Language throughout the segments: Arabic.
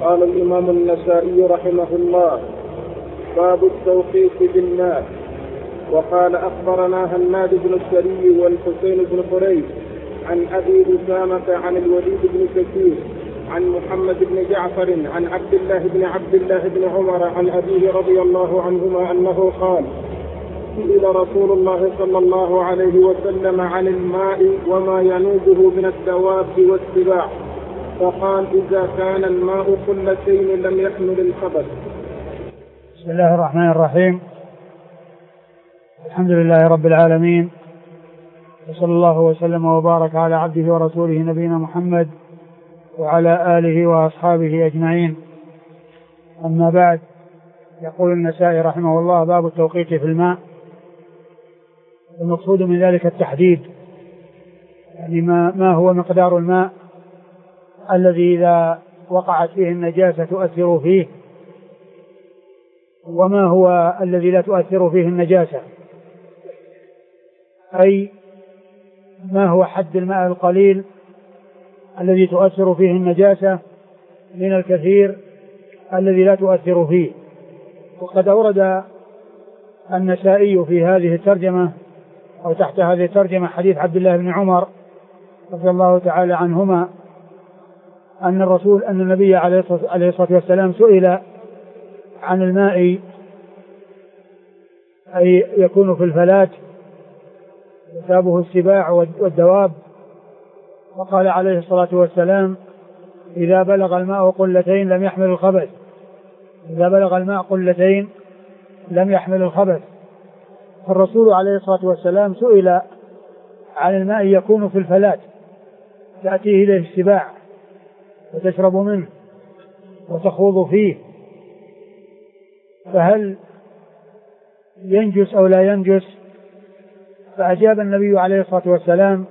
قال الإمام النسائي رحمه الله: باب التوقيت بالماء. وقال: أخبرنا هناد بن السري والحسين بن قريش عن أبي أسامة عن الوليد بن كثير عن محمد بن جعفر عن عبد الله بن عمر عن أبيه رضي الله عنهما أنه قال: سئل رسول الله صلى الله عليه وسلم عن الماء وما ينوبه من الدواب والسباع، فقال: إذا كان الماء قلتين لم يحمل الخبث. بسم الله الرحمن الرحيم. الحمد لله رب العالمين، وصلى الله وسلم وبارك على عبده ورسوله نبينا محمد وعلى آله وأصحابه أجمعين. أما بعد، يقول النسائي رحمه الله: باب التوقيت في الماء. المقصود من ذلك التحديد، يعني ما هو مقدار الماء الذي إذا وقعت فيه النجاسة تؤثر فيه، وما هو الذي لا تؤثر فيه النجاسة، أي ما هو حد الماء القليل الذي تؤثر فيه النجاسة من الكثير الذي لا تؤثر فيه. وقد أورد النسائي في هذه الترجمة أو تحت هذه الترجمة حديث عبد الله بن عمر رضي الله تعالى عنهما أن النبي عليه الصلاة والسلام سئل عن الماء أي يكون في الفلات يصابه السباع والدواب، وقال عليه الصلاة والسلام: إذا بلغ الماء قلتين لم يحمل الخبث. إذا بلغ الماء قلتين لم يحمل الخبث. فالرسول عليه الصلاة والسلام سئل عن الماء يكون في الفلات تأتيه إليه السباع وتشرب منه وتخوض فيه، فهل ينجس أو لا ينجس؟ فأجاب النبي عليه الصلاة والسلام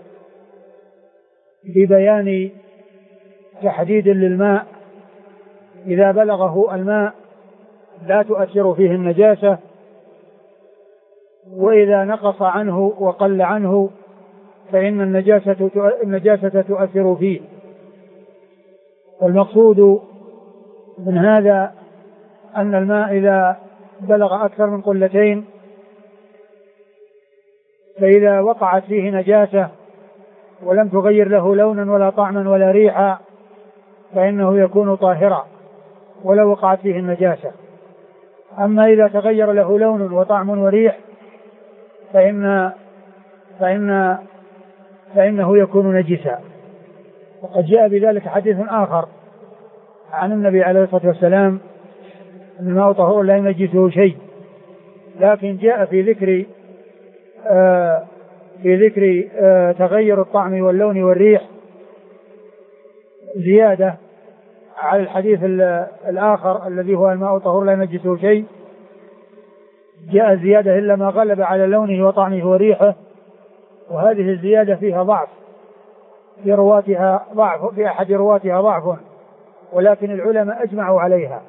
ببيان تحديد للماء: إذا بلغه الماء لا تؤثر فيه النجاسة، وإذا نقص عنه وقل عنه فإن النجاسة تؤثر فيه. والمقصود من هذا أن الماء إذا بلغ أكثر من قلتين، فإذا وقعت فيه نجاسة ولم تغير له لونا ولا طعما ولا ريحا فإنه يكون طاهرا ولو وقعت فيه النجاسة. أما إذا تغير له لون وطعم وريح فإنه يكون نجسا. وقد جاء بذلك حديث آخر عن النبي عليه الصلاة والسلام: الماء طهور لا ينجسه شيء. لكن جاء في ذكر تغير الطعم واللون والريح زيادة على الحديث الآخر الذي هو الماء طهور لا ينجسه شيء. جاء الزيادة إلا ما غلب على لونه وطعمه وريحه، وهذه الزيادة فيها ضعف، في أحد رواتها ضعف، ولكن العلماء أجمعوا عليها،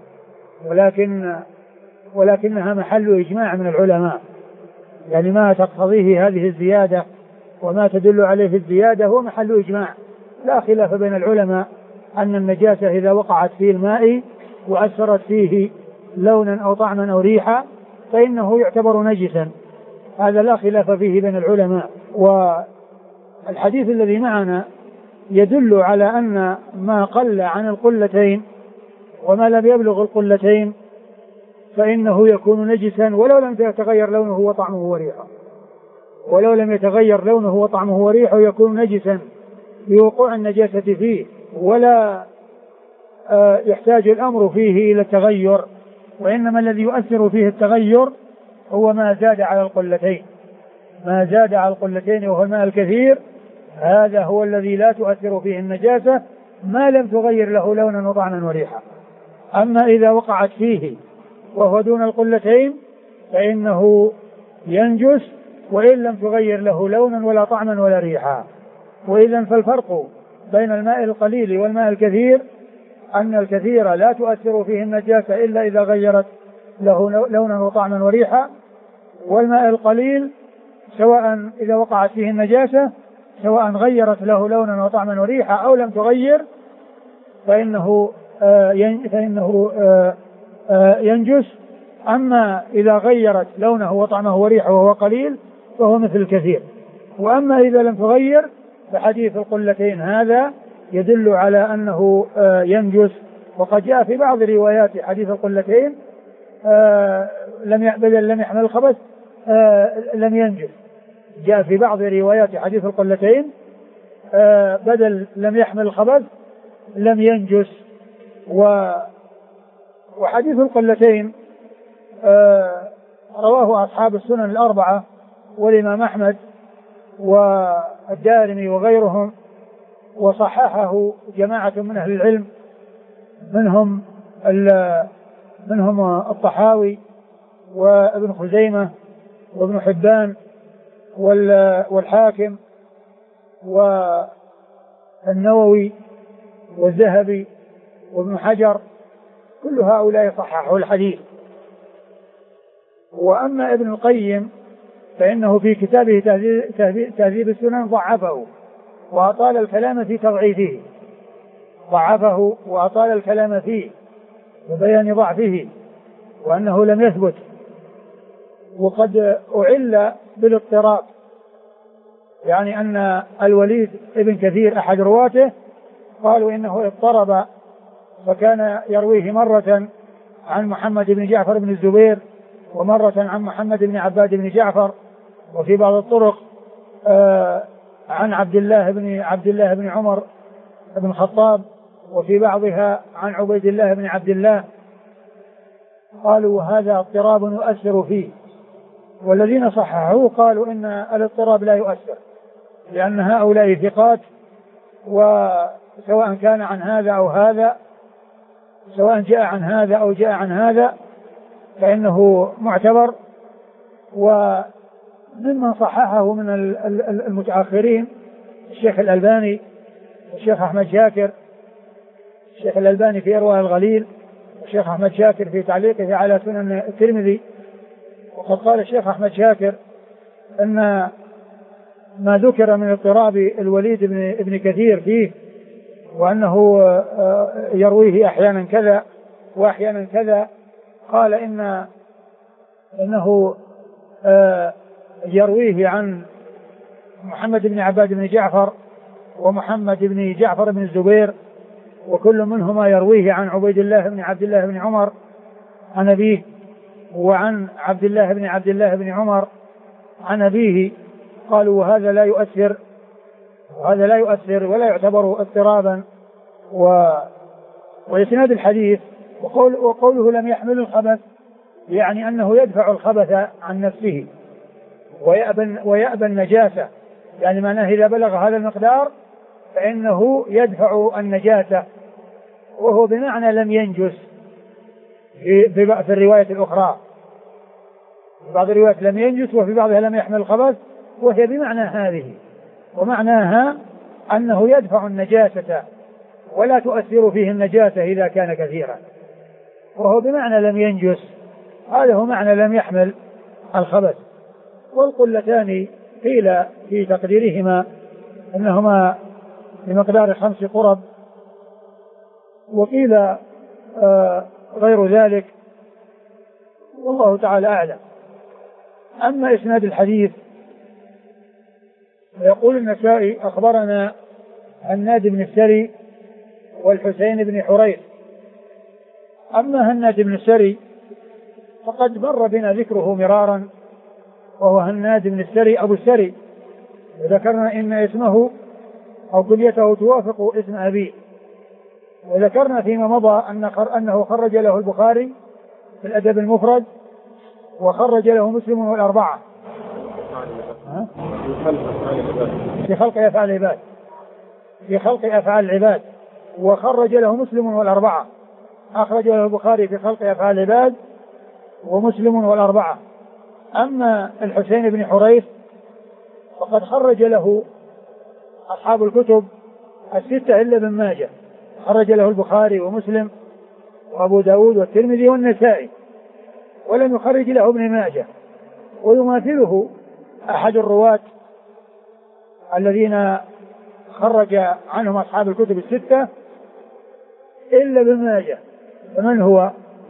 ولكنها محل إجماع من العلماء، يعني ما تقتضيه هذه الزيادة وما تدل عليه في الزيادة هو محل إجماع. لا خلاف بين العلماء أن النجاسة إذا وقعت في الماء وأثرت فيه لونا أو طعما أو ريحا فإنه يعتبر نجسا، هذا لا خلاف فيه بين العلماء. والحديث الذي معنا يدل على أن ما قل عن القلتين وما لم يبلغ القلتين فإنه يكون نجسا ولو لم يتغير لونه وطعمه وريحه، ولو لم يتغير لونه وطعمه وريحه يكون نجسا بوقوع النجاسة فيه، ولا يحتاج الأمر فيه إلى التغير، وإنما الذي يؤثر فيه التغير هو ما زاد على القلتين. ما زاد على القلتين وهو الماء الكثير، هذا هو الذي لا تؤثر فيه النجاسة ما لم تغير له لونا وطعما وريحا. أما إذا وقعت فيه وهو دون القلتين فإنه ينجس وإن لم تغير له لونا ولا طعما ولا ريحا. وإذن فالفرق بين الماء القليل والماء الكثير أن الكثير لا تؤثر فيه النجاسة إلا إذا غيرت له لونا وطعما وريحا، والماء القليل سواء إذا وقعت فيه النجاسة سواء غيرت له لونا وطعما وريحا أو لم تغير فإنه فإنه ينجس. أما إذا غيرت لونه وطعمه وريحه وهو قليل فهو مثل الكثير. وأما إذا لم تغير فحديث القلتين هذا يدل على أنه ينجس. وقد جاء في بعض روايات حديث القلتين لم يحمل الخبث لم ينجس. جاء في بعض روايات حديث القلتين بدل لم يحمل الخبث لم ينجس. وحديث القلتين رواه أصحاب السنن الأربعة والإمام أحمد والدارمي وغيرهم، وصححه جماعة من أهل العلم منهم الطحاوي وابن خزيمة وابن حبان والحاكم والنووي والذهبي وابن حجر، كل هؤلاء صححوا الحديث. وأما ابن القيم فإنه في كتابه تهذيب السنن ضعفه وأطال الكلام في تضعيفه، ضعفه وأطال الكلام فيه وبيان ضعفه وأنه لم يثبت. وقد أعل بالاضطراب، يعني أن الوليد ابن كثير أحد رواته قالوا إنه اضطرب، فكان يرويه مرة عن محمد بن جعفر بن الزبير ومرة عن محمد بن عباد بن جعفر، وفي بعض الطرق عن عبد الله بن عمر بن الخطاب، وفي بعضها عن عبيد الله بن عبد الله. قالوا هذا اضطراب يؤثر فيه، والذين صححوه قالوا إن الاضطراب لا يؤثر، لأن هؤلاء ثقات، وسواء كان عن هذا أو هذا، سواء جاء عن هذا أو جاء عن هذا فإنه معتبر. وممن صححه من المتأخرين الشيخ الألباني والشيخ أحمد شاكر، الشيخ الألباني في إرواء الغليل، والشيخ أحمد شاكر في تعليقه على سنن الترمذي. وقد قال الشيخ أحمد شاكر أن ما ذكر من اضطراب الوليد ابن كثير فيه، وأنه يرويه أحيانا كذا وأحيانا كذا، قال إنه يرويه عن محمد بن عباد بن جعفر ومحمد بن جعفر بن الزبير، وكل منهما يرويه عن عبيد الله بن عبد الله بن عمر عن أبيه، وعن عبد الله بن عمر عن أبيه. قالوا وهذا لا يؤثر ولا يعتبر اضطرابا. وإسناد الحديث وقوله لم يحمل الخبث يعني أنه يدفع الخبث عن نفسه ويأبى النجاسة، يعني معناه إذا بلغ هذا المقدار فإنه يدفع النجاسة، وهو بمعنى لم ينجس في الرواية الأخرى. في بعض الروايات لم ينجس وفي بعضها لم يحمل الخبث، وهي بمعنى هذه، ومعناها أنه يدفع النجاسة ولا تؤثر فيه النجاسة إذا كان كثيرا، وهو بمعنى لم ينجس، هذا هو معنى لم يحمل الخبث. والقلتان قيل في تقديرهما أنهما بمقدار 5 قرب، وقيل غير ذلك، والله تعالى أعلم. أما إسناد الحديث فيقول النسائي أخبرنا هناد بن السري والحسين بن حريث. أما هناد بن السري فقد مر بنا ذكره مرارا، وهو هناد بن السري أبو السري، وذكرنا إن اسمه أو كنيته توافق اسم أبيه، وذكرنا فيما مضى أنه خرج له البخاري في الأدب المفرد، وخرج له مسلم والأربعة في خلق أفعال العباد، وخرج له مسلم والأربعة، أخرج له البخاري في خلق أفعال العباد ومسلم والأربعة. أما الحسين بن حريث فقد خرج له أصحاب الكتب 6 إلا ابن ماجه، خرج له البخاري ومسلم وأبو داود والترمذي والنسائي، ولم يخرج له ابن ماجه. ويماثله أحد الرواة الذين خرج عنهم أصحاب الكتب 6 إلا ابن ماجه. فمن هو؟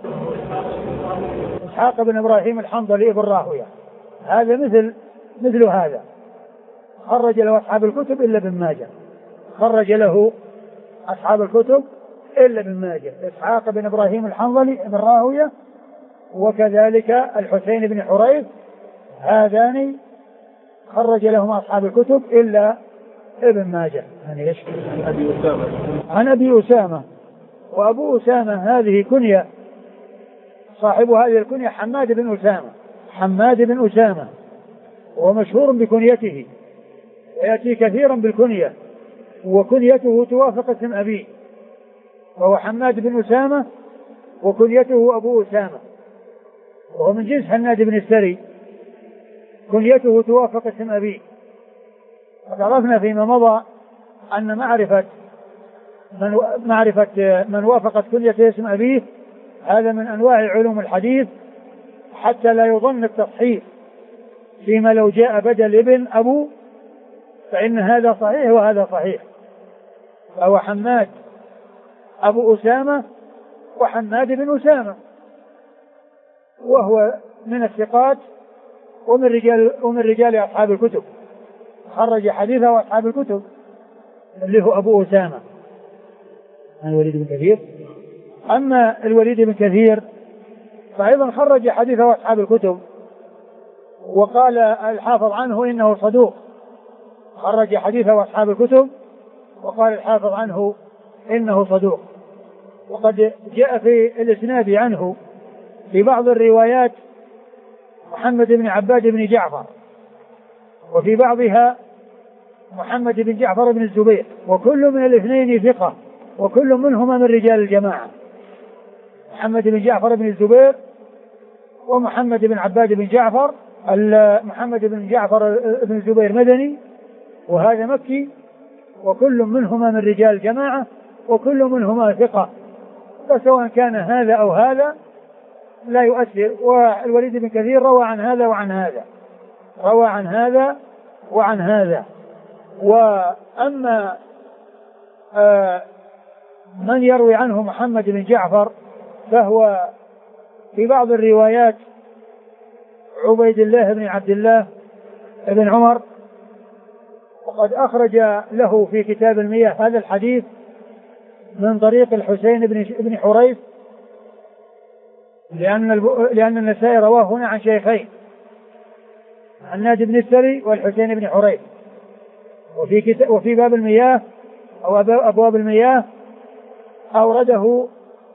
إسحاق بن إبراهيم الحنظلي بن راهوية، هذا مثل هذا، خرج له أصحاب الكتب إلا ابن ماجه، خرج له أصحاب الكتب إلا ابن ماجه. إسحاق بن إبراهيم الحنظلي بن راهوية وكذلك الحسين بن حريث، هذان خرج لهم أصحاب الكتب إلا ابن ماجه. عن أبي أسامة. وأبو أسامة هذه كنية، صاحب هذه الكنية حماد بن أسامة، حماد بن أسامة، ومشهور بكنيته ويأتي كثيرا بالكنية، وكنيته توافق اسم أبيه، وهو حماد بن أسامة وكنيته أبو أسامة، وهو من جنس حناد بن السري، كنيته توافق اسم أبيه. وعرفنا فيما مضى أن معرفة من وافقت كنيته اسم أبيه هذا من أنواع علوم الحديث، حتى لا يظن التصحيح فيما لو جاء بدل ابن أبو، فإن هذا صحيح وهذا صحيح. فهو حماد أبو أسامة وحماد بن أسامة، وهو من الثقات ومن رجال أصحاب الكتب، خرج حديثه وأصحاب الكتب، اللي هو أبو أسامة الوليد بن كثير. أما الوليد بن كثير فأيضا خرج حديثه وأصحاب الكتب، وقال الحافظ عنه إنه صدوق، خرج حديثه وأصحاب الكتب، وقال الحافظ عنه إنه صدوق. وقد جاء في الإسناد عنه في بعض الروايات محمد بن عباد بن جعفر، وفي بعضها محمد بن جعفر بن الزبير، وكل من الاثنين ثقة، وكل منهما من رجال الجماعة، محمد بن جعفر بن الزبير ومحمد بن عباد بن جعفر. محمد بن جعفر بن الزبير مدني وهذا مكي، وكل منهما من رجال الجماعة، وكل منهما ثقة، فسواء كان هذا أو هذا لا يؤثر. والوليد بن كثير روى عن هذا وعن هذا، روى عن هذا وعن هذا. وأما من يروي عنه محمد بن جعفر فهو في بعض الروايات عبيد الله بن عبد الله بن عمر، وقد أخرج له في كتاب المياه هذا الحديث من طريق الحسين بن حريث، لأن النسائي رواه هنا عن شيخين، حناد بن السري والحسين بن حريث. وفي باب المياه أو أبواب المياه أورده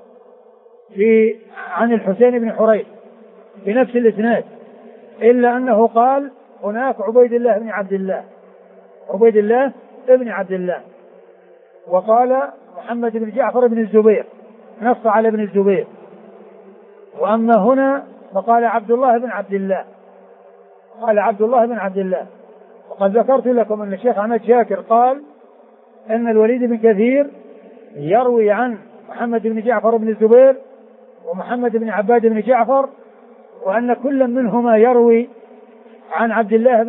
عن الحسين بن حريث بنفس الإسناد، إلا أنه قال هناك عبيد الله بن عبد الله، عبيد الله بن عبد الله، وقال محمد بن جعفر بن الزبير، نص على ابن الزبير. وأما هنا فقال عبد الله بن عبد الله، قال عبد الله بن عبد الله. وقد ذكرت لكم أن الشيخ أحمد شاكر قال أن الوليد بن كثير يروي عن محمد بن جعفر بن الزبير ومحمد بن عباد بن جعفر، وأن كل منهما يروي عن عبد الله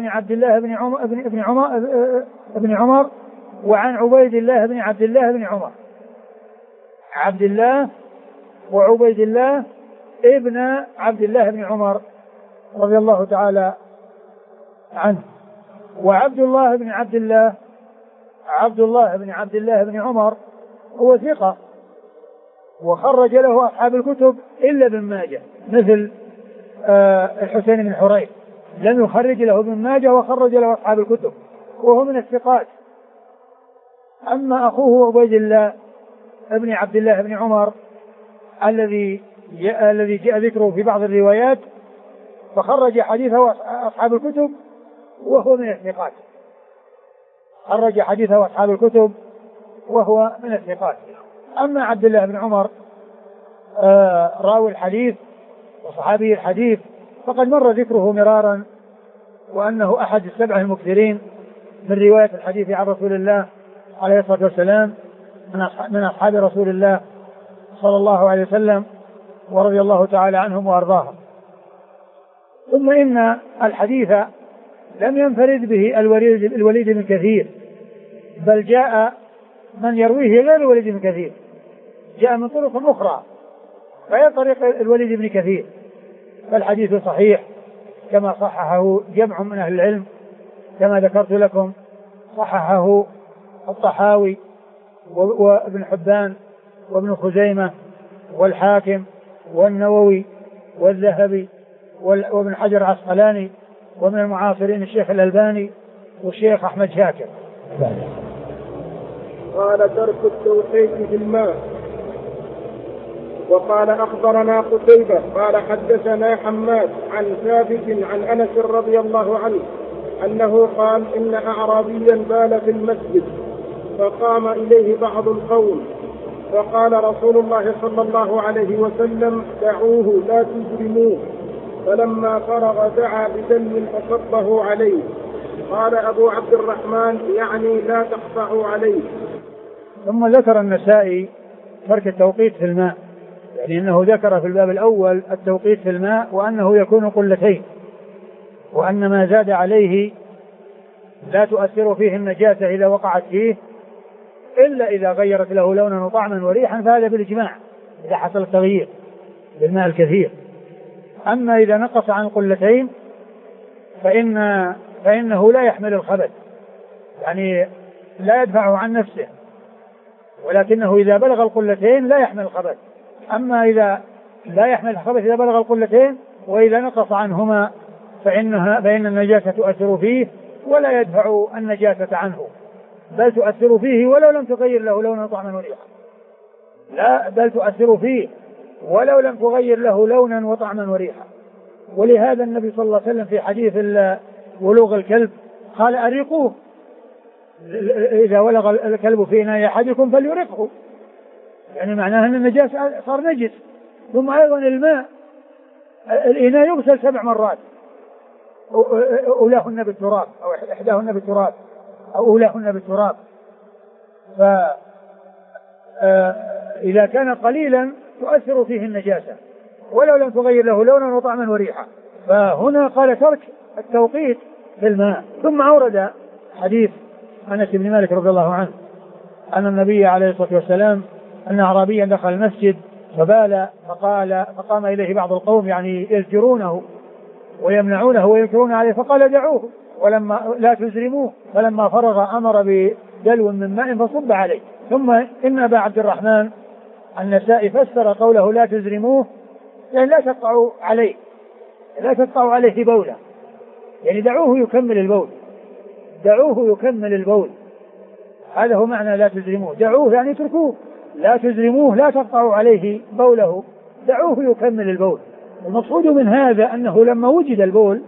بن عمر وعن عبيد الله بن عبد الله بن عمر، عبد الله وعبيد الله ابن عبد الله بن عمر رضي الله تعالى عنه. وعبد الله بن عبد الله، عبد الله بن عبد الله بن عمر هو ثقة، وخرج له أصحاب الكتب إلا ابن ماجه، مثل الحسين بن حريث لم يخرج له ابن ماجه وخرج له أصحاب الكتب، وهو من الثقات. أما أخوه عبيد الله ابن عبد الله بن عمر الذي جاء ذكره في بعض الروايات فخرج حديثه أصحاب الكتب وهو من الثقات، خرج حديثه أصحاب الكتب وهو من الثقات. أما عبد الله بن عمر راوي الحديث وصحابي الحديث فقد مر ذكره مرارا، وأنه أحد السبعة المكثرين من رواية الحديث عن رسول الله عليه الصلاة والسلام، من أصحاب رسول الله صلى الله عليه وسلم ورضي الله تعالى عنهم وأرضاهم. ثم إن الحديث لم ينفرد به الوليد بن كثير، بل جاء من يرويه غير الوليد بن كثير، جاء من طرق أخرى غير طريق الوليد بن كثير، فالحديث صحيح كما صححه جمع من أهل العلم كما ذكرت لكم، صححه الطحاوي وابن حبان وابن خزيمة والحاكم والنووي والذهبي وابن حجر العسقلاني، ومن المعاصرين الشيخ الألباني والشيخ أحمد شاكر. قال ترك التوحيد في الماء. وقال أخبرنا قتيبة قال حدثنا حماد عن ثابت عن أنس رضي الله عنه أنه قال إن أعرابيا بال في المسجد فقام إليه بعض القوم فقال رسول الله صلى الله عليه وسلم دعوه لا تجرموه، فلما فرغ دعا بدم فصبه عليه. قال أبو عبد الرحمن يعني لا تقطعوا عليه. ثم ذكر النسائي ترك التوقيت في الماء، يعني أنه ذكر في الباب الأول التوقيت في الماء وأنه يكون قلتين، وأن ما زاد عليه لا تؤثر فيه النجاسة إذا وقعت فيه إلا إذا غيرت له لونا وطعما وريحا، فهذا بالإجماع إذا حصل التغيير بالماء الكثير. أما إذا نقص عن قلتين فإنه لا يحمل الخبث، يعني لا يدفعه عن نفسه، ولكنه إذا بلغ القلتين لا يحمل الخبث. أما إذا لا يحمل الخبث إذا بلغ القلتين، وإذا نقص عنهما فإن النجاسة تؤثر فيه ولا يدفع النجاسة عنه، بل تؤثر فيه ولو لم تغير له لونا وطعما وريحا. لا، بل تؤثر فيه ولو لم تغير له لونا وطعما وريحا. ولهذا النبي صلى الله عليه وسلم في حديث ولوغ الكلب قال أريقوه، إذا ولغ الكلب في إناء أحدكم فليرقه، يعني معناه أن النجاسة صار نجس. ثم أيضا الماء الإناء يغسل 7 مرات، أولاهن بالتراب أو إحداهن بالتراب أو أولاهن بالتراب. فإذا كان قليلا تؤثر فيه النجاسة ولو لم تغير له لونا وطعما وريحا. فهنا قال ترك التوقيت في الماء. ثم أورد حديث أنس بن مالك رضي الله عنه أن النبي عليه الصلاة والسلام أن أعرابيا دخل المسجد فبال فقام إليه بعض القوم، يعني يزجرونه ويمنعونه وينكرون عليه، فقال دعوه ولما لا تزرموه، فلما فرغ أمر بدلو من ماء فصب عليه. ثم إن أبا عبد الرحمن النسائي فسر قوله لا تزرموه يعني لا تقطعوا عليه، لا تقطعوا عليه بوله، يعني دعوه يكمل البول، دعوه يكمل البول، هذا هو معنى لا تزرموه، دعوه يعني اتركوه، لا تزرموه لا تقطعوا عليه بوله، دعوه يكمل البول. المقصود من هذا أنه لما وجد البول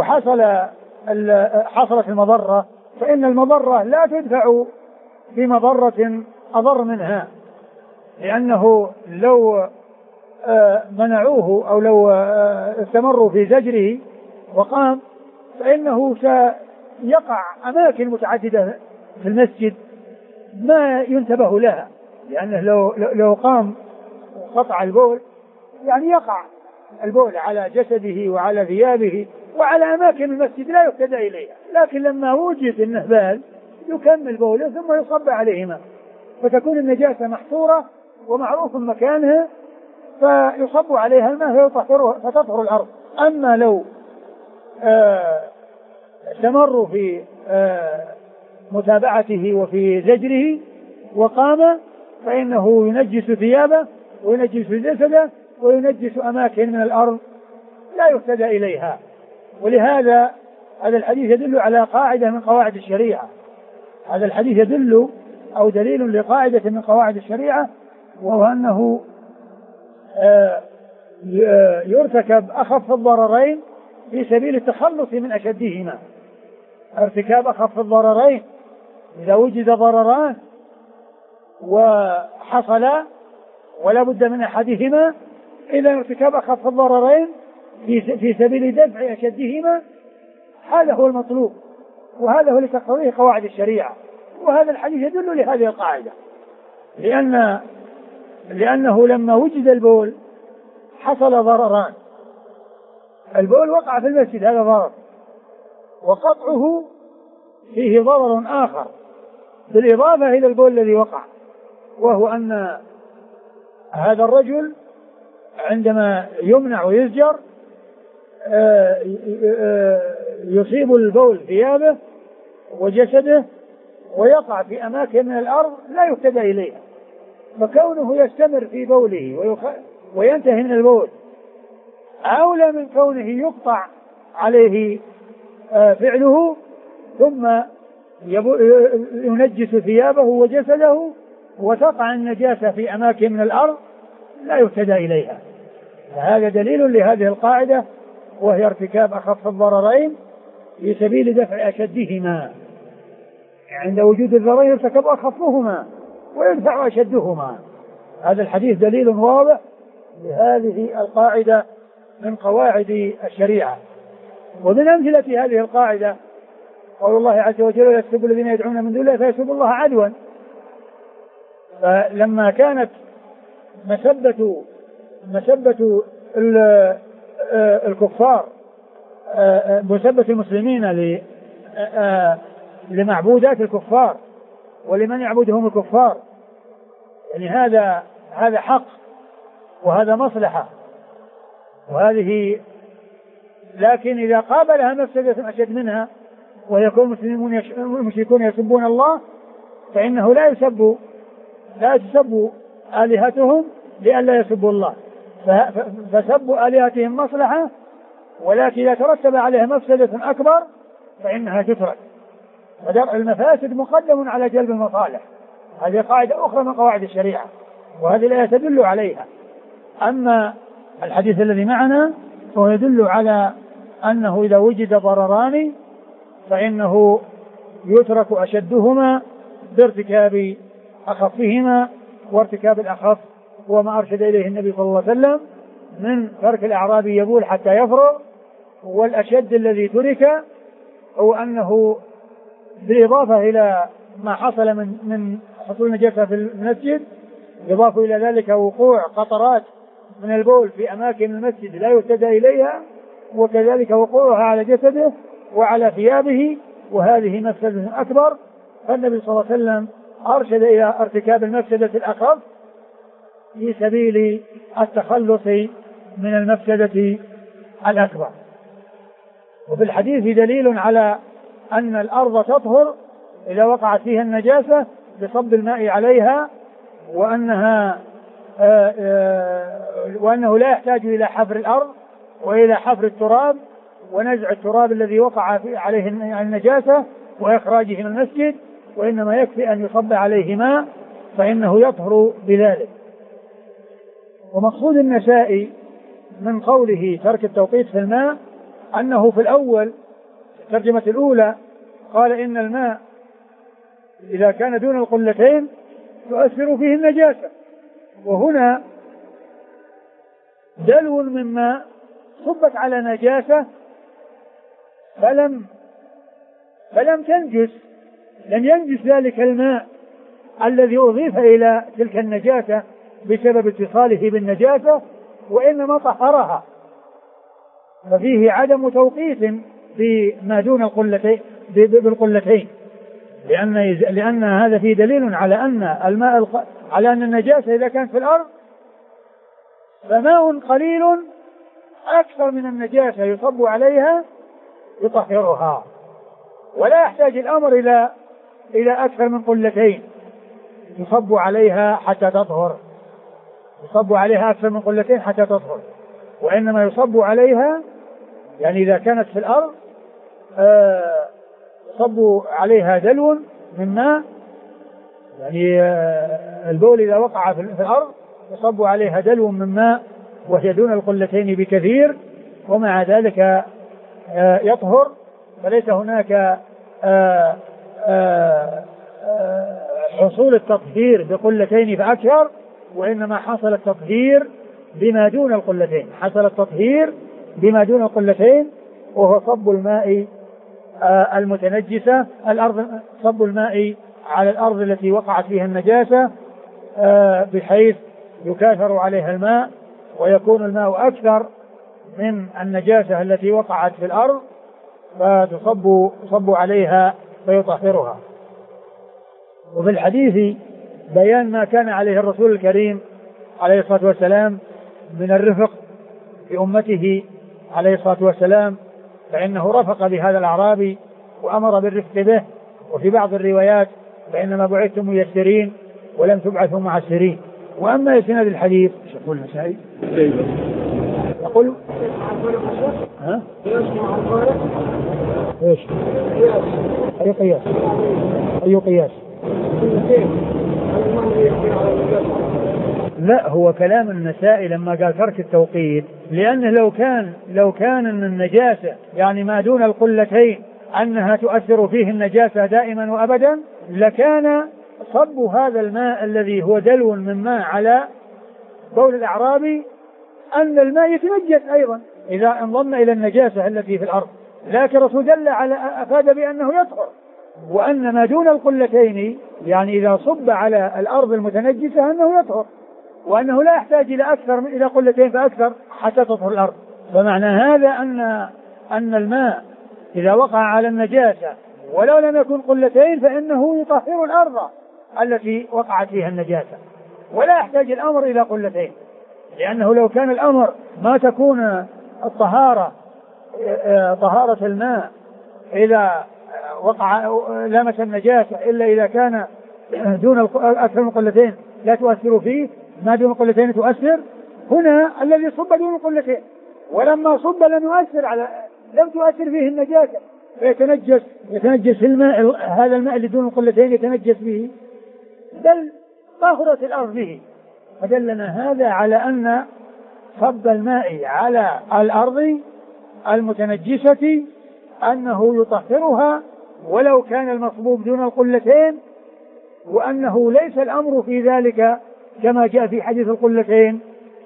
حصلت المضرة، فإن المضرة لا تدفع في مضرة أضر منها، لأنه لو منعوه أو لو استمروا في زجره وقام فإنه سيقع أماكن متعددة في المسجد ما ينتبه لها، لأنه لو قام وقطع البول يعني يقع البول على جسده وعلى ثيابه وعلى أماكن المسجد لا يهتدى إليها. لكن لما وجد النهبال يكمل بوله ثم يصب عليهما، فتكون النجاسة محصورة ومعروف مكانها، فيصب عليها الماء فتطهر الأرض. أما لو استمروا في متابعته وفي زجره وقام فإنه ينجس ثيابه وينجس جسده وينجس أماكن من الأرض لا يهتدى إليها. ولهذا هذا الحديث يدل على قاعدة من قواعد الشريعة، هذا الحديث يدل أو دليل لقاعدة من قواعد الشريعة، وهو أنه يرتكب أخف الضررين في سبيل التخلص من أشدهما. ارتكاب أخف الضررين إذا وجد ضرران وحصلا ولا بد من أحدهما، إذا ارتكاب أخف الضررين في سبيل دفع أشدهما، هذا هو المطلوب، وهذا هو لتقتضيه قواعد الشريعة. وهذا الحديث يدل لهذه القاعدة، لأنه لما وجد البول حصل ضرران، البول وقع في المسجد هذا ضرر، وقطعه فيه ضرر آخر بالإضافة إلى البول الذي وقع، وهو أن هذا الرجل عندما يمنع ويزجر يصيب البول ثيابه وجسده ويقع في أماكن من الأرض لا يهتدى إليها، فكونه يستمر في بوله وينتهي من البول أولى من كونه يقطع عليه فعله ثم ينجس ثيابه وجسده وتقع النجاسة في أماكن من الأرض لا يهتدى إليها. فهذا دليل لهذه القاعدة، وهي ارتكاب أخف الضررين في سبيل دفع أشدهما. عند وجود الضررين يرتكب أخفهما ويدفع أشدهما. هذا الحديث دليل واضح لهذه القاعدة من قواعد الشريعة. ومن أمثلة هذه القاعدة قول الله عز وجل: لا تسبوا الذين يدعون من دون الله فيسبوا الله عدوا. فلما كانت مسبة الكفار مسبة المسلمين لمعبودات الكفار ولمن يعبدهم الكفار، يعني هذا حق وهذا مصلحة وهذه، لكن إذا قابلها مفسدة أشد منها ويكون المشركون يسبون الله فإنه لا تسب آلهتهم لئلا يسبوا الله، فسب آلهتهم مصلحة، ولكن إذا ترتب عليها مفسدة أكبر فإنها تترك. فدرء المفاسد مقدم على جلب المصالح. هذه قاعدة أخرى من قواعد الشريعة، وهذه لا تدل عليها. أما الحديث الذي معنا فهو يدل على أنه إذا وجد ضرران فإنه يترك أشدهما بارتكاب أخفهما، وارتكاب الأخف هو ما أرشد إليه النبي صلى الله عليه وسلم من ترك الأعرابي يبول حتى يفرغ. والأشد الذي ترك هو أنه بالإضافة إلى ما حصل من حصول نجاسة في المسجد، يضاف إلى ذلك وقوع قطرات من البول في أماكن المسجد لا يهتدى إليها، وكذلك وقوعها على جسده وعلى ثيابه، وهذه مفسدة أكبر. فالنبي صلى الله عليه وسلم أرشد إلى ارتكاب المفسدة الأخف في سبيل التخلص من المفسدة الأكبر. وفي الحديث دليل على أن الأرض تطهر إذا وقعت فيها النجاسة بصب الماء عليها، وأنه لا يحتاج إلى حفر الأرض وإلى حفر التراب ونزع التراب الذي وقع عليه النجاسة وإخراجه من المسجد، وإنما يكفي أن يصب عليه ماء فإنه يطهر بذلك. ومقصود النسائي من قوله ترك التوقيت في الماء أنه في الأول الترجمة الأولى قال إن الماء إذا كان دون القلتين تؤثر فيه النجاسة، وهنا دلو من ماء صبت على نجاسة فلم تنجس، لم ينجس ذلك الماء الذي أضيف إلى تلك النجاسة بسبب اتصاله بالنجاسة، وإنما طهرها. ففيه عدم توقيت بما دون القلتين بالقلتين، لأن هذا فيه دليل على أن على أن النجاسة إذا كانت في الأرض فماء قليل أكثر من النجاسة يصب عليها يطهرها، ولا يحتاج الأمر إلى أكثر من قلتين يصب عليها حتى تطهر، يصب عليها أكثر من قلتين حتى تطهر، وإنما يصب عليها يعني إذا كانت في الأرض يصب عليها دلو من ماء، يعني البول إذا وقع في الأرض يصب عليها دلو من ماء وهي دون القلتين بكثير، ومع ذلك يطهر. فليس هناك حصول التطهير بقلتين فأكثر، وإنما حصل التطهير بما دون القلتين، حصل التطهير بما دون القلتين، وهو صب الماء المتنجسة صب الماء على الأرض التي وقعت فيها النجاسة بحيث يكاثر عليها الماء ويكون الماء أكثر من النجاسة التي وقعت في الأرض فتصب عليها فيطهرها. وفي الحديث بيان ما كان عليه الرسول الكريم عليه الصلاة والسلام من الرفق بأمته عليه الصلاة والسلام، فإنه رفق بهذا الأعرابي وأمر بالرفق به. وفي بعض الروايات فإنما بعثتم ميسرين ولم تبعثوا معسرين. وأما إسناد الحديث يقول النسائي يقول ها؟ ايش؟ أي قياس؟ أي قياس؟ لا، هو كلام النسائي لما قال ترك التوقيت، لأنه لو كان أن النجاسة يعني ما دون القلتين أنها تؤثر فيه النجاسة دائما وأبدا، لكان صب هذا الماء الذي هو دلو من ماء على بول الأعرابي أن الماء يتنجس أيضا إذا انضم إلى النجاسة التي في الأرض. لكن الرسول دل على أفاد بأنه يطهر، وأن ما دون القلتين يعني إذا صب على الأرض المتنجسة أنه يطهر، وأنه لا يحتاج إلى أكثر إلى قلتين فأكثر حتى تطهر الأرض. فمعنى هذا أن الماء إذا وقع على النجاسة ولو لم يكن قلتين فإنه يطهر الأرض التي وقعت فيها النجاسة، ولا يحتاج الأمر إلى قلتين، لأنه لو كان الأمر ما تكون الطهارة طهارة الماء إذا وقع لمس النجاسة إلا إذا كان دون أكثر من قلتين لا تؤثر فيه، ما دون قلتين تؤثر. هنا الذي صب دون قلتين، ولما صب لم تؤثر فيه النجاسة فيتنجس الماء، هذا الماء اللي دون القلتين يتنجس به، بل طهرت الأرض به. فدلنا هذا على أن صب الماء على الأرض المتنجسة أنه يطهرها ولو كان المصبوب دون القلتين، وأنه ليس الأمر في ذلك كما جاء في حديث القلتين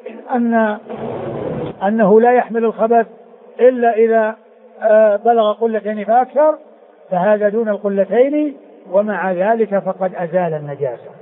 أنه لا يحمل الخبث إلا إذا بلغ قلتين فأكثر، فهذا دون القلتين، ومع ذلك فقد أزال النجاسة.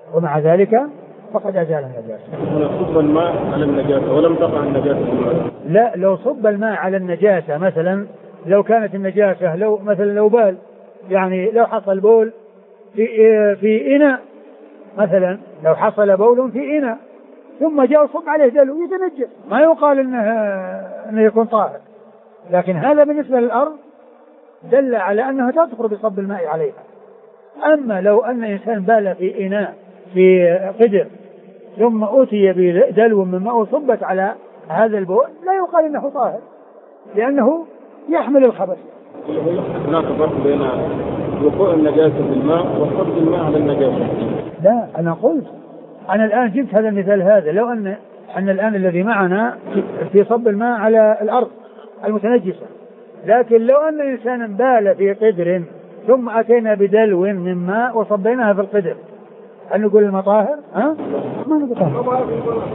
صب الماء على النجاسة ولم تقع النجاسة في الماء. لا، لو صب الماء على النجاسة مثلا، لو كانت النجاسة لو بال، يعني لو حصل بول في إناء مثلا، لو حصل بول في إناء ثم جاء صب عليه دلو يتنجس، ما يقال إنه يكون طاهر. لكن هذا بالنسبة للأرض دل على أنها تطهر بصب الماء عليها. أما لو أن إنسان بال في إناء في قدر ثم أتي بدلو من ماء صبت على هذا البول لا يقال إنه طاهر، لأنه يحمل الخبث. هناك فرق بين وقوع النجاسة في الماء وصب الماء على النجاسة. لا، أنا الآن جبت هذا المثال هذا، لو أن الآن الذي معنا في صب الماء على الأرض المتنجسة، لكن لو أن إنسانا بال في قدر ثم أتينا بدلو من ماء وصبيناها في القدر، هل نقول المطاهر؟ ما نقول طاهر.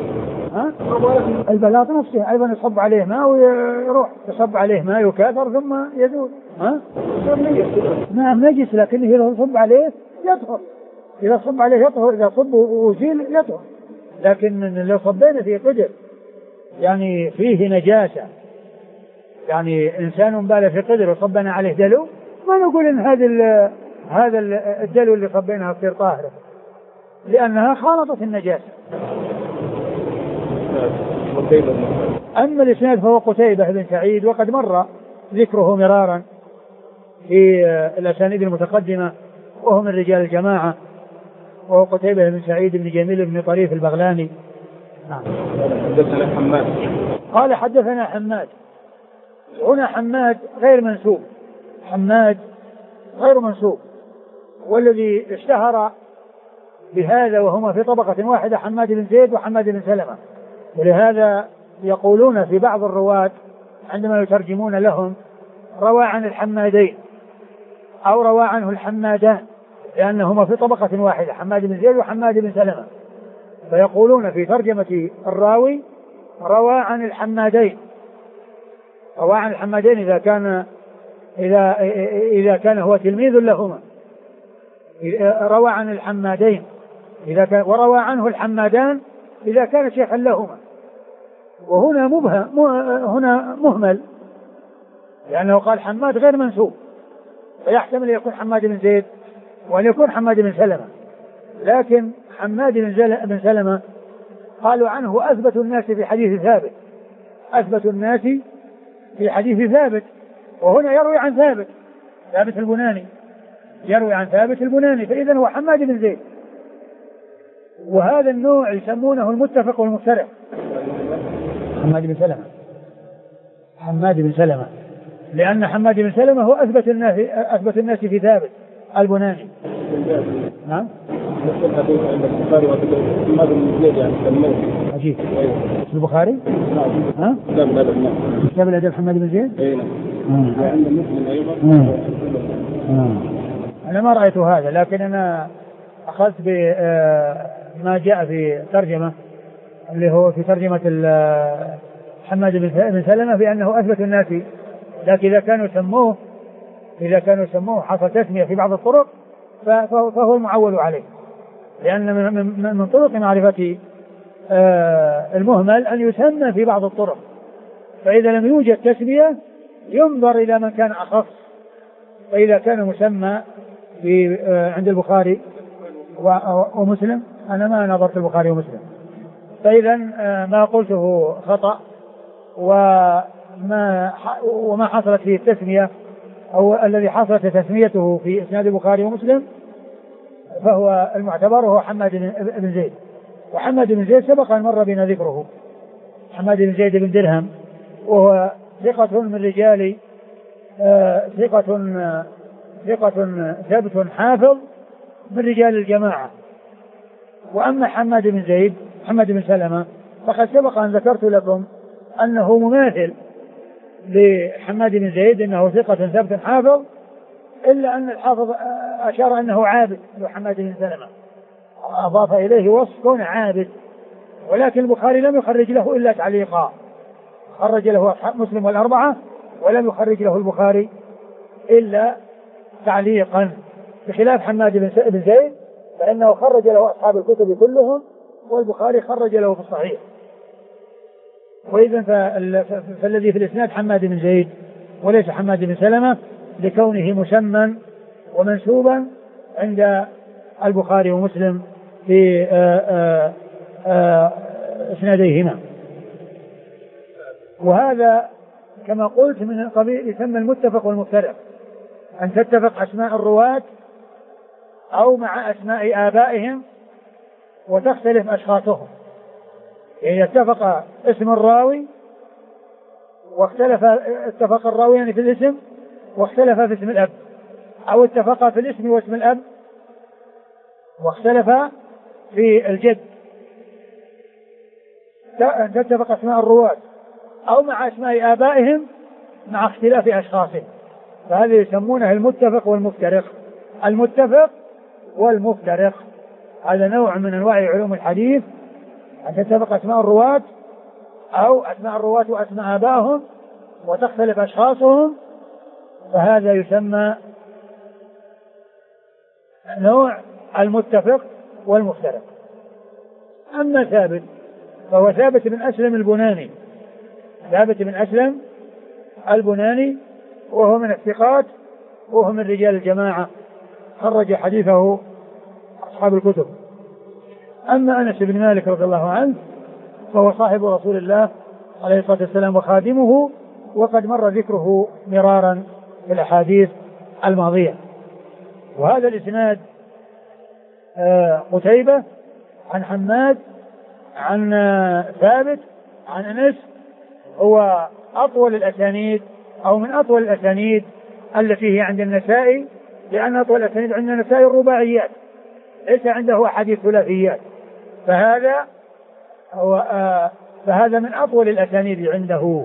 البلاط نفسه أيضا يصب عليه ماء ويروح، يصب عليه ماء يكاثر ثم يزول. نعم نجس، لكن إذا صب عليه يطهر، إذا صب عليه يطهر، إذا صب وزيل يطهر. لكن لو صبينا في قدر يعني فيه نجاسة، يعني إنسان بال في قدر وصبنا عليه دلو، ما نقول إن هذا الدلو اللي صبيناه يصير طاهرة، لأنها خالطت النجاسة. أما الإسناد فهو قتيبة بن سعيد، وقد مر ذكره مرارا في الأسانيد المتقدمة، وهو من رجال الجماعة، وهو قتيبة بن سعيد بن جميل بن طريف البغلاني. حدثنا حماد قال حدثنا حماد. هنا حماد غير منسوب، والذي اشتهر بهذا وهما في طبقة واحدة حماد بن زيد وحماد بن سلمة، ولهذا يقولون في بعض الرواة عندما يترجمون لهم روى عن الحمادين أو روى عنه الحمادان، لأنهما في طبقة واحدة حماد بن زيد وحماد بن سلمة، فيقولون في ترجمة الراوي روى عن الحمادين إذا كان هو تلميذ لهما، روى عن الحمادين وروى عنه الحمادان إذا كان شيخا لهما. وهنا هنا مهمل، لأنه قال حماد غير منسوب، فيحتمل يكون حماد بن زيد وأن يكون حماد بن سلمة، لكن حماد بن سلمة قالوا عنه أثبت الناس في حديث ثابت، أثبت الناس في حديث ثابت، وهنا يروي عن ثابت البناني، يروي عن ثابت البناني، فإذا هو حماد بن زيد. وهذا النوع يسمونه المتفق والمفترق. حماد بن سلمة لأن حماد بن سلمة هو أثبت الناس في ثابت البناني. نعم. عجيب. البخاري؟ ها؟ كتاب الأدب حماد بن زيد؟ أنا ما رأيت هذا، لكن أنا أخذت بما جاء في ترجمة اللي هو في ترجمة حماد بن سلمة بأنه أثبت الناس، لكن إذا كانوا يسموه حصل تسمية في بعض الطرق فهو المعول عليه، لأن من طرق معرفة المهمل أن يسمى في بعض الطرق، فإذا لم يوجد تسمية ينظر إلى من كان أخص، فإذا كان مسمى عند البخاري ومسلم، أنا ما نظرت البخاري ومسلم، فإذا ما قلته خطأ، وما حصلت فيه التسمية أو الذي حصلت تسميته في إسناد البخاري ومسلم فهو المعتبر هو حماد بن زيد. وحماد بن زيد سبق أن مر بنا ذكره، حماد بن زيد بن درهم، وهو ثقة من رجال ثقة ثبت حافظ من رجال الجماعة. وأما حماد بن سلمة فقد سبق أن ذكرت لكم أنه مماثل لحماد بن زيد، أنه ثقة ثبت حافظ، إلا أن الحافظ أشار أنه عابد لحماد بن سلمة، أضاف إليه وصف كون عابد، ولكن البخاري لم يخرج له إلا تعليقا، خرج له مسلم والأربعة، ولم يخرج له البخاري إلا تعليقا، بخلاف حماد بن زيد فإنه خرج له أصحاب الكتب كلهم، والبخاري خرج له في الصحيح. وإذا فالذي في الإسناد حماد بن زيد وليس حماد بن سلمة، لكونه مسمى ومنسوبا عند البخاري ومسلم في إسناديهما. وهذا كما قلت من قبيل يسمى المتفق والمفترق، أن تتفق أسماء الرواة أو مع أسماء آبائهم وتختلف أشخاصهم، يعني اتفق اسم الراوي اتفق الراويان في الاسم واختلف في اسم الأب، أو اتفق في الاسم واسم الأب واختلف في الجد، أن تتفق أسماء الرواة أو مع أسماء آبائهم مع اختلاف أشخاصهم، فهذا يسمونه المتفق والمفترق. المتفق والمفترق هذا نوع من أنواع علوم الحديث، أن تتفق أسماء الرواة أو أسماء الرواة وأسماء آبائهم وتختلف أشخاصهم، فهذا يسمى نوع المتفق والمفترق. أما ثابت فهو ثابت بن أسلم البناني، ثابت بن أسلم البناني، وهو من الثقات وهو من رجال الجماعة، خرج حديثه أصحاب الكتب. أما أنس بن مالك رضي الله عنه فهو صاحب رسول الله عليه الصلاة والسلام وخادمه، وقد مر ذكره مرارا في الأحاديث الماضية. وهذا الإسناد قتيبة عن حماد عن ثابت عن أنس هو أطول الأسانيد أو من أطول الأسانيد التي هي عند النسائي، لأن أطول الأسانيد عند النسائي الرباعيات، ليس عنده أحاديث ثلاثيات، فهذا من أطول الأسانيد عنده.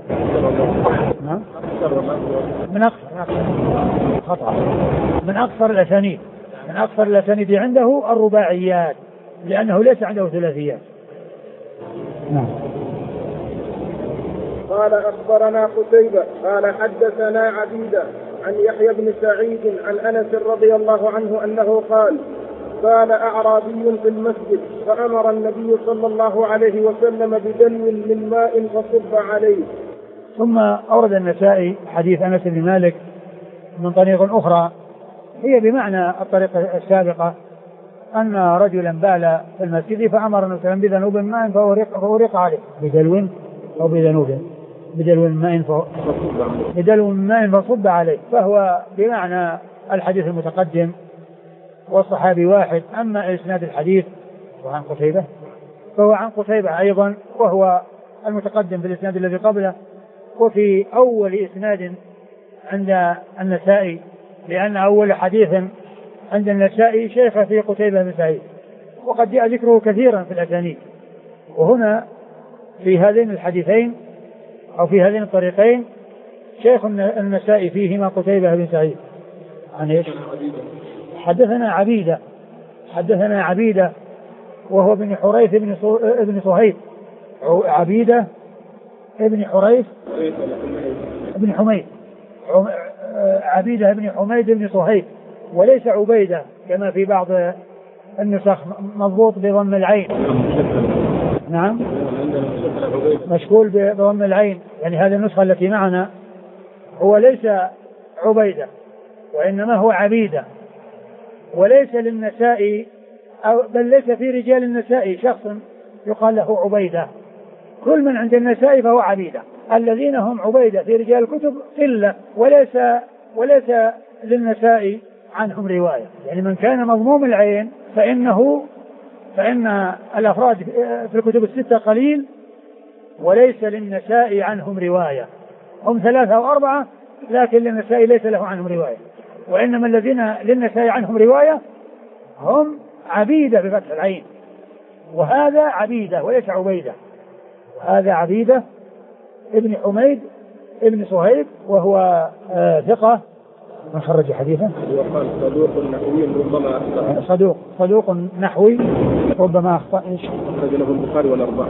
من أقصر الأسانيد عنده الرباعيات، لأنه ليس عنده ثلاثيات. قال أخبرنا قتيبة قال حدثنا عبيدة عن يحيى بن سعيد عن أنس رضي الله عنه أنه قال أعرابي في المسجد فأمر النبي صلى الله عليه وسلم بدلو من ماء فصب عليه. ثم أورد النسائي حديث أنس بن مالك من طريق أخرى هي بمعنى الطريقة السابقة، أن رجلا بال في المسجد فأمر النبي صلى الله عليه وسلم بذنوب ماء فأريق عليه بدلو أو بذنوب بدلو ماء فصب عليه، فهو بمعنى الحديث المتقدم والصحابي واحد. أما إسناد الحديث وعن قتيبة فهو عن قتيبة أيضا، وهو المتقدم في الإسناد الذي قبله، وفي أول إسناد عند النسائي، لأن أول حديث عند النسائي شيخ في قتيبة بن سعيد، وقد جاء ذكره كثيرا في الأسانيد. وهنا في هذين الحديثين أو في هذين الطريقين شيخ النسائي فيهما قتيبة بن سعيد. عن إيش؟ حدثنا عبيدة وهو ابن حريث ابن صهيب، عبيدة ابن حريث ابن حميد، عبيدة ابن حميد ابن صهيب، وليس عبيدة كما في بعض النسخ مضبوط بضم العين. نعم مشكول بضم العين، يعني هذه النسخة التي معنا هو ليس عبيدة وإنما هو عبيدة، وليس للنسائي بل ليس في رجال النسائي شخص يقال له عبيدة، كل من عند النسائي فهو عبيدة. الذين هم عبيدة في رجال الكتب قلة، وليس للنسائي عنهم رواية، يعني من كان مضموم العين فإن الأفراد في الكتب الستة قليل، وليس للنسائي عنهم رواية، هم 3 أو 4، لكن للنسائي ليس له عنهم رواية، وإنما الذين للنسائي عنهم رواية هم عبيدة بفتح العين، وهذا عبيدة وليس عبيدة، هذا عبيدة ابن حميد ابن صهيب، وهو ثقة من خرج حديثه. وقال صدوق نحوي ربما أخطأ. صدوق نحوي ربما أخطأ. أخرج له البخاري والأربعة.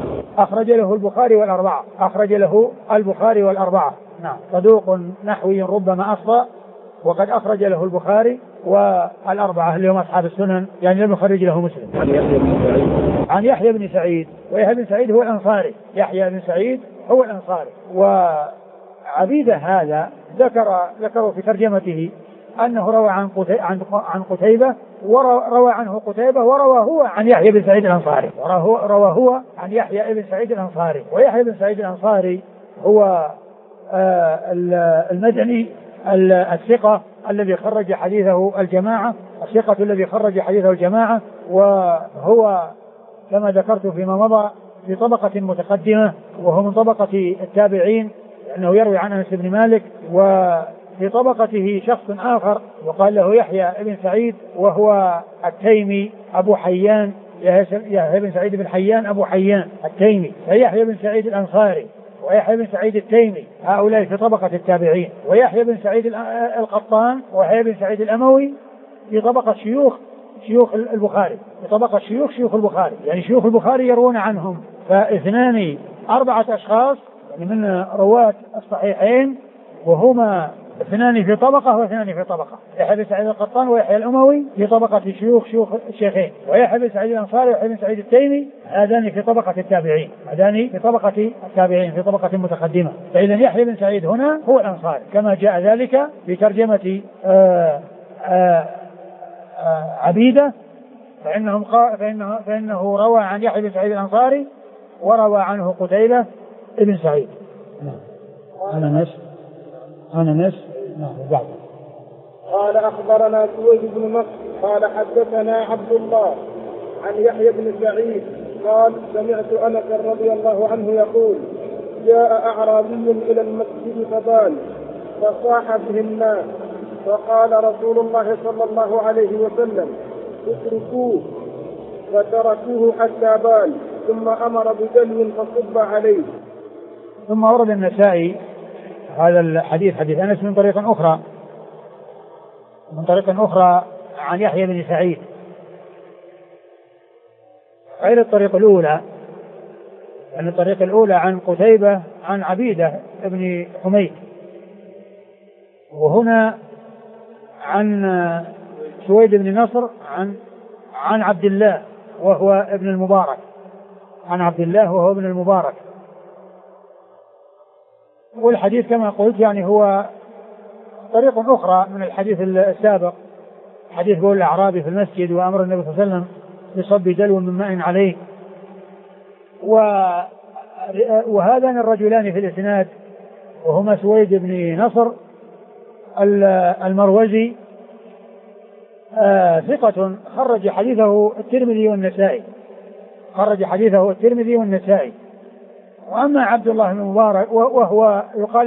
أخرج له البخاري والأربعة. نعم صدوق نحوي ربما أخطأ، وقد أخرج له البخاري والأربعة اللي هم أصحاب السنن، يعني لم يخرج له مسلم. عن يحيى بن سعيد ويحيى بن سعيد هو الأنصاري، يحيى بن سعيد هو الأنصاري. وعبيدة هذا ذكروا في ترجمته أنه روى عن قتيبة، وروى عنه قتيبة، وروى هو عن يحيى بن سعيد الأنصاري، روى هو عن يحيى بن سعيد الأنصاري. ويحيى بن سعيد الأنصاري هو المدني الثقة الذي خرج حديثه الجماعة، وهو كما ذكرت فيما مضى في طبقة متقدمة، وهو من طبقة التابعين لأنه يروي عن أنس بن مالك. وفي طبقته شخص آخر وقال له يحيى بن سعيد، وهو التيمي أبو حيان، يحيى بن سعيد بن حيان أبو حيان التيمي، فيحيى بن سعيد الأنصاري ويحيى بن سعيد التيمي هؤلاء في طبقة التابعين. ويحيى بن سعيد القطان ويحيى بن سعيد الأموي في طبقة شيوخ البخاري، في طبقة شيوخ البخاري، يعني شيوخ البخاري يروون عنهم، فاثنان 4 أشخاص يعني من رواة الصحيحين، وهما 2 في طبقة و2 في طبقة، يحيى بن سعيد القطان ويحيى الأموي في طبقة شيوخ الشيخين، ويحيى بن سعيد الأنصاري ويحيى بن سعيد التيمي هذان في طبقة التابعين، في طبقة متقدمة. فإذا يحيى بن سعيد هنا هو الأنصاري كما جاء ذلك في ترجمة عبيدة، فإنه روى عن يحيى بن سعيد الأنصاري وروى عنه قتيبة ابن سعيد. قال أخبرنا سويد بن نصر قال حدثنا عبد الله عن يحيى بن سعيد قال سمعت أنس رضي الله عنه يقول جاء أعرابي إلى المسجد فبال فصاح به الناس، فقال رسول الله صلى الله عليه وسلم اتركوه، فتركوه حتى بال، ثم أمر بدلو فصب عليه. ثم ورد النسائي هذا الحديث حديث أنس من طريق أخرى عن يحيى بن سعيد غير الطريق الأولى، يعني الطريق الأولى عن قتيبة عن عبيدة ابن حميد، وهنا عن سويد بن نصر عن عبد الله وهو ابن المبارك، والحديث كما قلت يعني هو طريق أخرى من الحديث السابق، حديث بول الأعرابي في المسجد وأمر النبي صلى الله عليه وسلم بصب دلو من ماء عليه. وهذان الرجلان في الإسناد وهما سويد بن نصر المروزي ثقة خرج حديثه الترمذي والنسائي. وأما عبد الله بن مبارك وهو يقال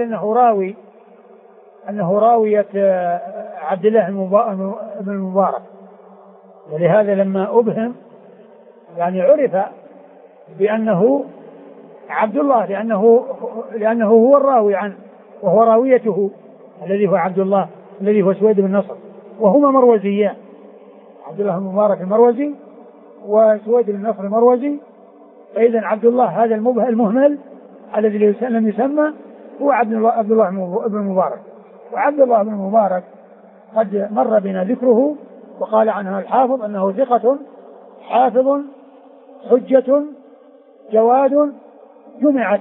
أنه راوية عبد الله بن المبارك، ولهذا لما أبهم يعني عرف بأنه عبد الله لأنه هو الراوي عنه وهو راويته الذي هو عبد الله الذي هو سويد بن نصر، وهما مروزيان، عبد الله بن مبارك المروزي وسويد بن نصر المروزي. فإذا عبد الله هذا المهمل الذي لم يسمى هو عبد الله بن مبارك. وعبد الله بن مبارك قد مر بنا ذكره وقال عنه الحافظ أنه ثقة حافظ حجة جواد جمعت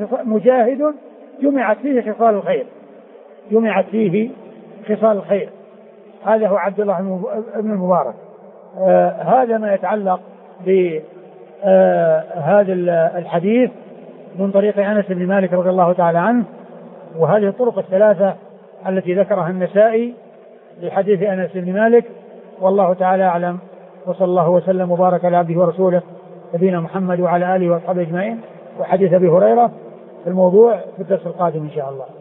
فيه خصال الخير. هذا هو عبد الله بن المبارك. هذا ما يتعلق بهذا الحديث من طريق أنس بن مالك رضي الله تعالى عنه. وهذه الطرق الثلاثة التي ذكرها النسائي لحديث أنس بن مالك، والله تعالى أعلم، وصلى الله وسلم وبارك على عبده ورسوله نبينا محمد وعلى آله وأصحابه أجمعين. وحديث أبي هريرة في الموضوع في الدرس القادم إن شاء الله.